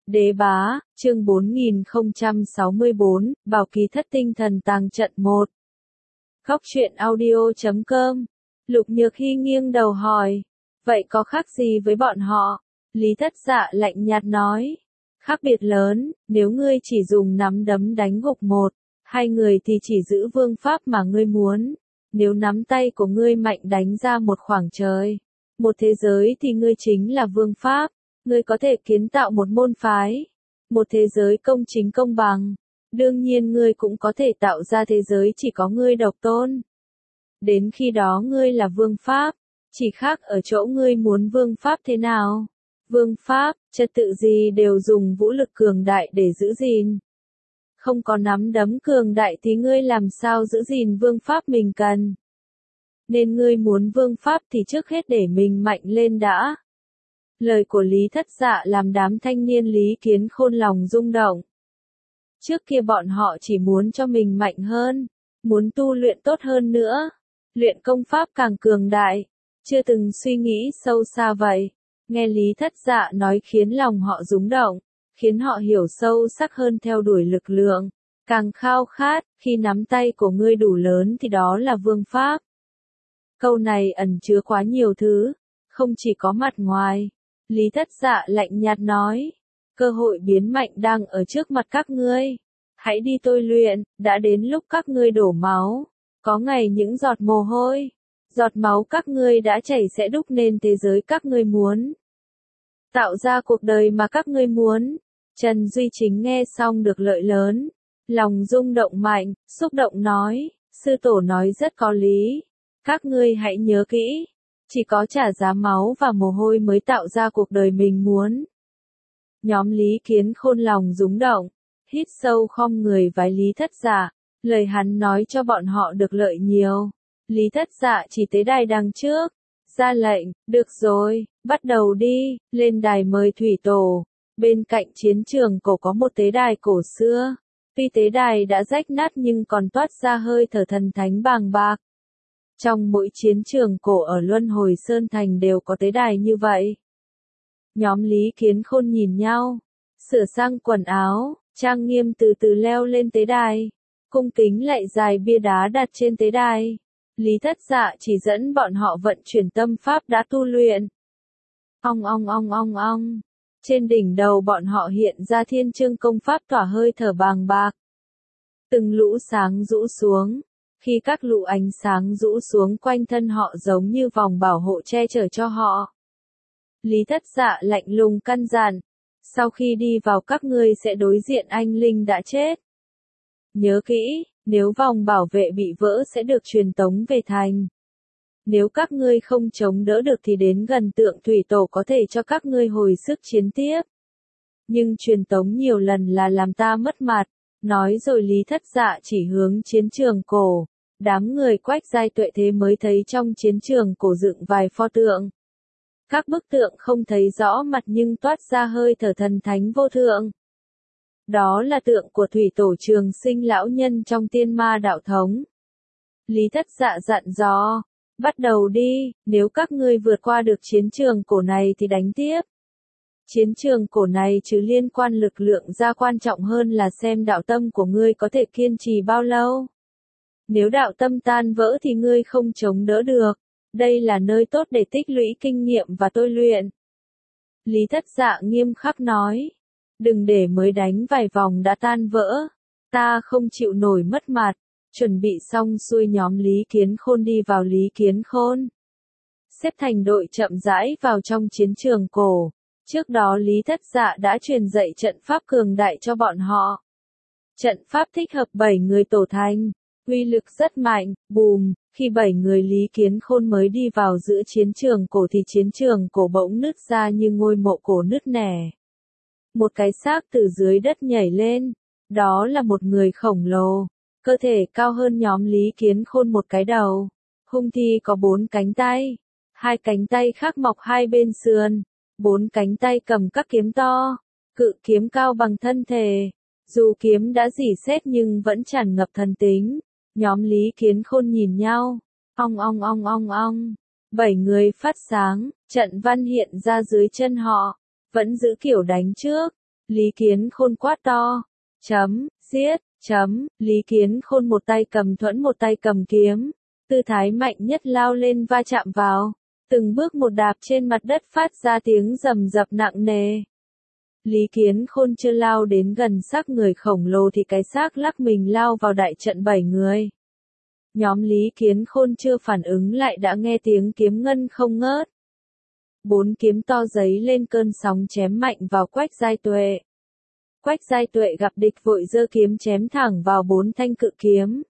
Đế bá, chương 4064, Bảo Kỳ Thất Tinh Thần Tàng Trận 1. Góc truyện audio.com. Lục Nhược Hy nghiêng đầu hỏi. Vậy có khác gì với bọn họ? Lý Thất Dạ lạnh nhạt nói. Khác biệt lớn, nếu ngươi chỉ dùng nắm đấm đánh gục một, hai người thì chỉ giữ vương pháp mà ngươi muốn. Nếu nắm tay của ngươi mạnh đánh ra một khoảng trời, một thế giới thì ngươi chính là vương pháp. Ngươi có thể kiến tạo một môn phái, một thế giới công chính công bằng. Đương nhiên ngươi cũng có thể tạo ra thế giới chỉ có ngươi độc tôn. Đến khi đó ngươi là vương pháp, chỉ khác ở chỗ ngươi muốn vương pháp thế nào. Vương pháp, trật tự gì đều dùng vũ lực cường đại để giữ gìn. Không có nắm đấm cường đại thì ngươi làm sao giữ gìn vương pháp mình cần. Nên ngươi muốn vương pháp thì trước hết để mình mạnh lên đã. Lời của Lý Thất Dạ làm đám thanh niên Lý Kiến Khôn lòng rung động. Trước kia bọn họ chỉ muốn cho mình mạnh hơn, muốn tu luyện tốt hơn nữa, luyện công pháp càng cường đại, chưa từng suy nghĩ sâu xa vậy. Nghe Lý Thất Dạ nói khiến lòng họ rung động, khiến họ hiểu sâu sắc hơn theo đuổi lực lượng, càng khao khát, khi nắm tay của ngươi đủ lớn thì đó là vương pháp. Câu này ẩn chứa quá nhiều thứ, không chỉ có mặt ngoài. Lý Thất Dạ lạnh nhạt nói, cơ hội biến mạnh đang ở trước mặt các ngươi. Hãy đi tôi luyện, đã đến lúc các ngươi đổ máu. Có ngày những giọt mồ hôi, giọt máu các ngươi đã chảy sẽ đúc nên thế giới các ngươi muốn. Tạo ra cuộc đời mà các ngươi muốn. Trần Duy Chính nghe xong được lợi lớn, lòng rung động mạnh, xúc động nói, sư tổ nói rất có lý. Các ngươi hãy nhớ kỹ. Chỉ có trả giá máu và mồ hôi mới tạo ra cuộc đời mình muốn. Nhóm Lý Kiến Khôn lòng rung động, hít sâu khom người vái Lý Thất Dạ, lời hắn nói cho bọn họ được lợi nhiều. Lý Thất Dạ chỉ tới đài đằng trước, ra lệnh, được rồi, bắt đầu đi, lên đài mời thủy tổ. Bên cạnh chiến trường cổ có một tế đài cổ xưa, tuy tế đài đã rách nát nhưng còn toát ra hơi thở thần thánh bàng bạc. Trong mỗi chiến trường cổ ở Luân Hồi Sơn Thành đều có tế đài như vậy. Nhóm Lý Kiến Khôn nhìn nhau, sửa sang quần áo, trang nghiêm từ từ leo lên tế đài, cung kính lạy dài bia đá đặt trên tế đài. Lý Thất Dạ chỉ dẫn bọn họ vận chuyển tâm pháp đã tu luyện. Ong ong ong ong ong, trên đỉnh đầu bọn họ hiện ra thiên chương công pháp tỏa hơi thở bàng bạc. Từng lũ sáng rũ xuống. Khi các lũ ánh sáng rũ xuống quanh thân họ giống như vòng bảo hộ che chở cho họ. Lý Thất Dạ lạnh lùng căn dặn, sau khi đi vào các ngươi sẽ đối diện anh linh đã chết. Nhớ kỹ, nếu vòng bảo vệ bị vỡ sẽ được truyền tống về thành. Nếu các ngươi không chống đỡ được thì đến gần tượng thủy tổ có thể cho các ngươi hồi sức chiến tiếp. Nhưng truyền tống nhiều lần là làm ta mất mặt. Nói rồi Lý Thất Dạ chỉ hướng chiến trường cổ. Đám người Quách Giai Tuệ thế mới thấy trong chiến trường cổ dựng vài pho tượng. Các bức tượng không thấy rõ mặt nhưng toát ra hơi thở thần thánh vô thượng. Đó là tượng của thủy tổ Trường Sinh lão nhân trong Tiên Ma đạo thống. Lý Thất Dạ dặn dò, bắt đầu đi, nếu các ngươi vượt qua được chiến trường cổ này thì đánh tiếp. Chiến trường cổ này chứ liên quan lực lượng ra quan trọng hơn là xem đạo tâm của ngươi có thể kiên trì bao lâu. Nếu đạo tâm tan vỡ thì ngươi không chống đỡ được. Đây là nơi tốt để tích lũy kinh nghiệm và tôi luyện. Lý Thất Dạ nghiêm khắc nói. Đừng để mới đánh vài vòng đã tan vỡ. Ta không chịu nổi mất mặt. Chuẩn bị xong xuôi nhóm Lý Kiến Khôn đi vào Lý Kiến Khôn. Xếp thành đội chậm rãi vào trong chiến trường cổ. Trước đó Lý Thất Dạ đã truyền dạy trận pháp cường đại cho bọn họ. Trận pháp thích hợp 7 người tổ thành. Uy lực rất mạnh, bùm, khi 7 người Lý Kiến Khôn mới đi vào giữa chiến trường cổ thì chiến trường cổ bỗng nứt ra như ngôi mộ cổ nứt nẻ. Một cái xác từ dưới đất nhảy lên, đó là một người khổng lồ, cơ thể cao hơn nhóm Lý Kiến Khôn một cái đầu, hung thi có 4 cánh tay, 2 cánh tay khác mọc hai bên sườn, 4 cánh tay cầm các kiếm to, cự kiếm cao bằng thân thể, dù kiếm đã rỉ sét nhưng vẫn tràn ngập thần tính. Nhóm Lý Kiến Khôn nhìn nhau, ong ong ong ong ong, 7 người phát sáng, trận văn hiện ra dưới chân họ, vẫn giữ kiểu đánh trước. Lý Kiến Khôn quát to. Giết. Lý Kiến Khôn một tay cầm thuẫn một tay cầm kiếm. Tư thái mạnh nhất lao lên va chạm vào. Từng bước một đạp trên mặt đất phát ra tiếng rầm rập nặng nề. Lý Kiến Khôn chưa lao đến gần xác người khổng lồ thì cái xác lắc mình lao vào đại trận 7 người. Nhóm Lý Kiến Khôn chưa phản ứng lại đã nghe tiếng kiếm ngân không ngớt. 4 kiếm to giấy lên cơn sóng chém mạnh vào Quách Giai Tuệ. Quách Giai Tuệ gặp địch vội giơ kiếm chém thẳng vào 4 thanh cự kiếm.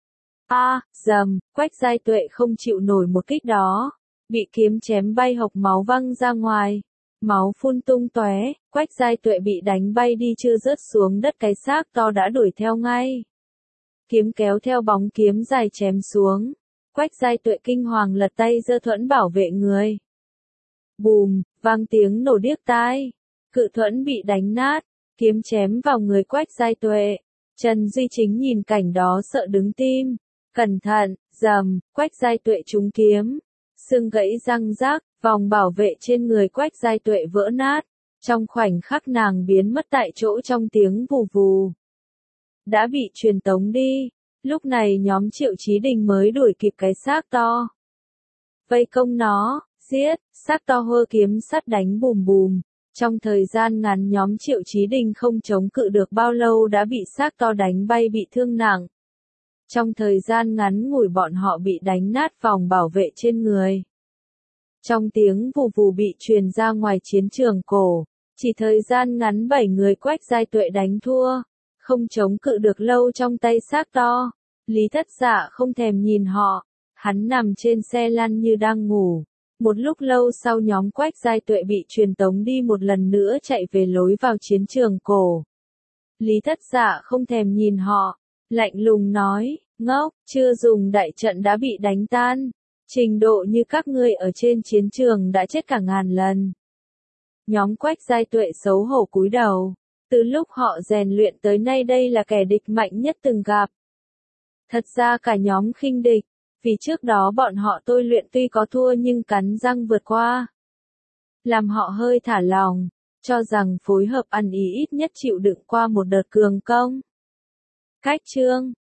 Quách Giai Tuệ không chịu nổi một kích đó, bị kiếm chém bay hộc máu văng ra ngoài. Máu phun tung tóe, Quách Giai Tuệ bị đánh bay đi chưa rớt xuống đất cái xác to đã đuổi theo ngay. Kiếm kéo theo bóng kiếm dài chém xuống. Quách Giai Tuệ kinh hoàng lật tay giơ thuẫn bảo vệ người. Bùm, vang tiếng nổ điếc tai. Cự thuẫn bị đánh nát, kiếm chém vào người Quách Giai Tuệ. Trần Duy Chính nhìn cảnh đó sợ đứng tim. Cẩn thận, Quách Giai Tuệ trúng kiếm. Xương gãy răng rác, vòng bảo vệ trên người Quách Giai Tuệ vỡ nát. Trong khoảnh khắc nàng biến mất tại chỗ trong tiếng vù vù. Đã bị truyền tống đi. Lúc này nhóm Triệu Chí Đình mới đuổi kịp cái xác to. Vây công nó, giết, xác to hơ kiếm sắt đánh bùm bùm. Trong thời gian ngắn nhóm Triệu Chí Đình không chống cự được bao lâu đã bị xác to đánh bay bị thương nặng. Trong thời gian ngắn ngủi bọn họ bị đánh nát vòng bảo vệ trên người. Trong tiếng vù vù bị truyền ra ngoài chiến trường cổ, chỉ thời gian ngắn 7 người Quách Giai Tuệ đánh thua, không chống cự được lâu trong tay xác to. Lý Thất Dạ không thèm nhìn họ, hắn nằm trên xe lăn như đang ngủ. Một lúc lâu sau nhóm Quách Giai Tuệ bị truyền tống đi một lần nữa chạy về lối vào chiến trường cổ. Lý Thất Dạ không thèm nhìn họ, lạnh lùng nói, ngốc, chưa dùng đại trận đã bị đánh tan. Trình độ như các ngươi ở trên chiến trường đã chết cả ngàn lần. Nhóm Quách Giai Tuệ xấu hổ cúi đầu. Từ lúc họ rèn luyện tới nay đây là kẻ địch mạnh nhất từng gặp. Thật ra cả nhóm khinh địch, vì trước đó bọn họ tôi luyện tuy có thua nhưng cắn răng vượt qua. Làm họ hơi thả lòng, cho rằng phối hợp ăn ý ít nhất chịu đựng qua một đợt cường công. Cách chương